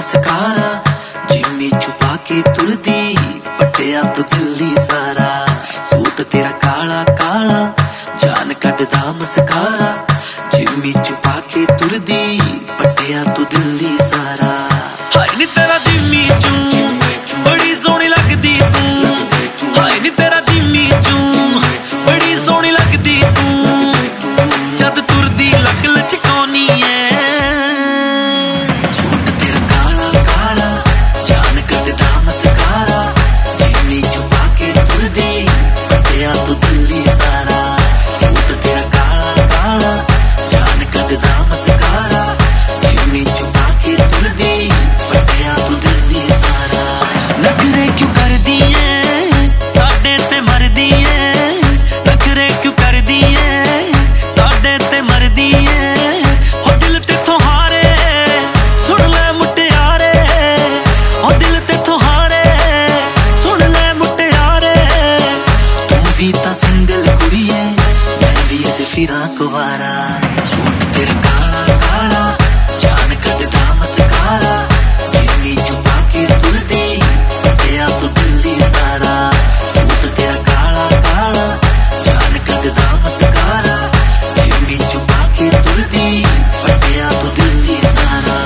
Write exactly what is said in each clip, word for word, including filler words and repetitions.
Mascara, Jimmy छुपा के तुरदी पटिया तो दिल्ली सारा। सूट तेरा काला काला जान कटदा मस्कारा, जिम्मी छुपा के तुरदी पटिया तो दिल्ली सारा। हाय नी तेरा जिम्मी चू बड़ी सोहनी लगदी तू, हाय नी तेरा जिम्मी चू बड़ी सोहनी लगदी तू। जद तुरदी लग लचकानी है, सूट तेरा काला काला जान कटदा मस्कारा, जिम्मी छुपा के तुरदी पटिया तो दिल्ली सारा। सूट तेरा काला काला जान कटदा मस्कारा, जिम्मी छुपा के तुरदी पटिया तो दिल्ली सारा। नखरे क्यों करदी है साडे ते मरदी है, नखरे क्यों करदी है साडे ते मरदी है। ओ दिल तेथों हारे सुन ले मुटियारे, ओ दिल तेथों हारे सुन ले मुटियारे। तू भी तां सिंगल कुड़ी है, मैं भी अज फिरां कुवारा। सूट तेरा काला काला जान कटदा मस्कारा, जिम्मी छुपा के तुरदी पटिया तो दिल्ली सारा। सूट तेरा काला काला जान कटदा मस्कारा, जिम्मी छुपा के तुरदी पटिया तो दिल्ली सारा।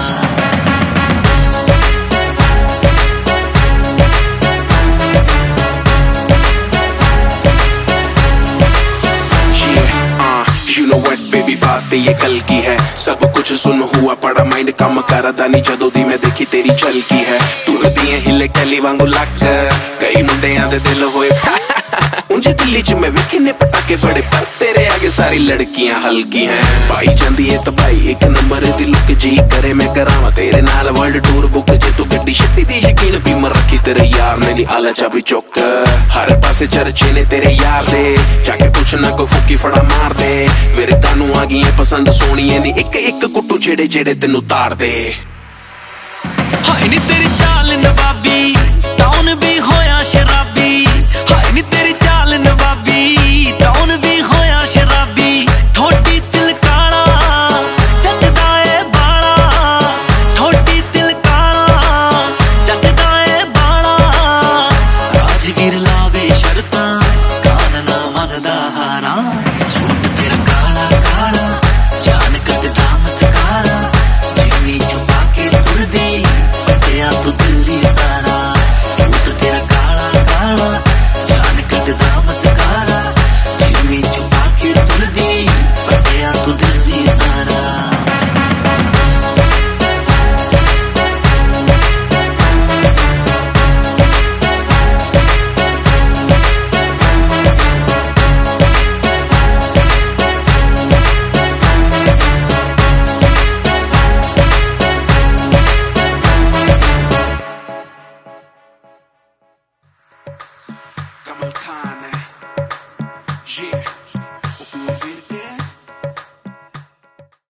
You know what baby, बात ये कल की है। सब कुछ सुन हुआ पड़ा माइंड काम करदा नहीं जदों दी मैं देखी तेरी झलकी है। तुरदी हिले कली वांगू लक कई मुंडियां दे दिल होए उंजे दिल्ली च मैं वेखे ने पटाके फड़े, पर तेरे आगे सारी लड़कियां हल्की हैं। पाई जांदी है तबाई एक नंबर दी लुक, जी करे मैं करावां तेरे नाल वर्ल्ड टूर बुक। जे तू गड्डी छड्डी दी शकीन भी मैं रखी तेरे यार ने नी आला चाबी चुक। हर पासे चर्चे ने तेरे यार दे, जाके कुछ ना को फूकी फड़ा मार दे। फिर कानू आ गई पसंद सोहणीए नी एक एक कुट्टू जेड़े जेड़े तेनू तार दे। हाय नी तेरी चाल नवाबी टाउन भी होया शराबी, हाय नी तेरी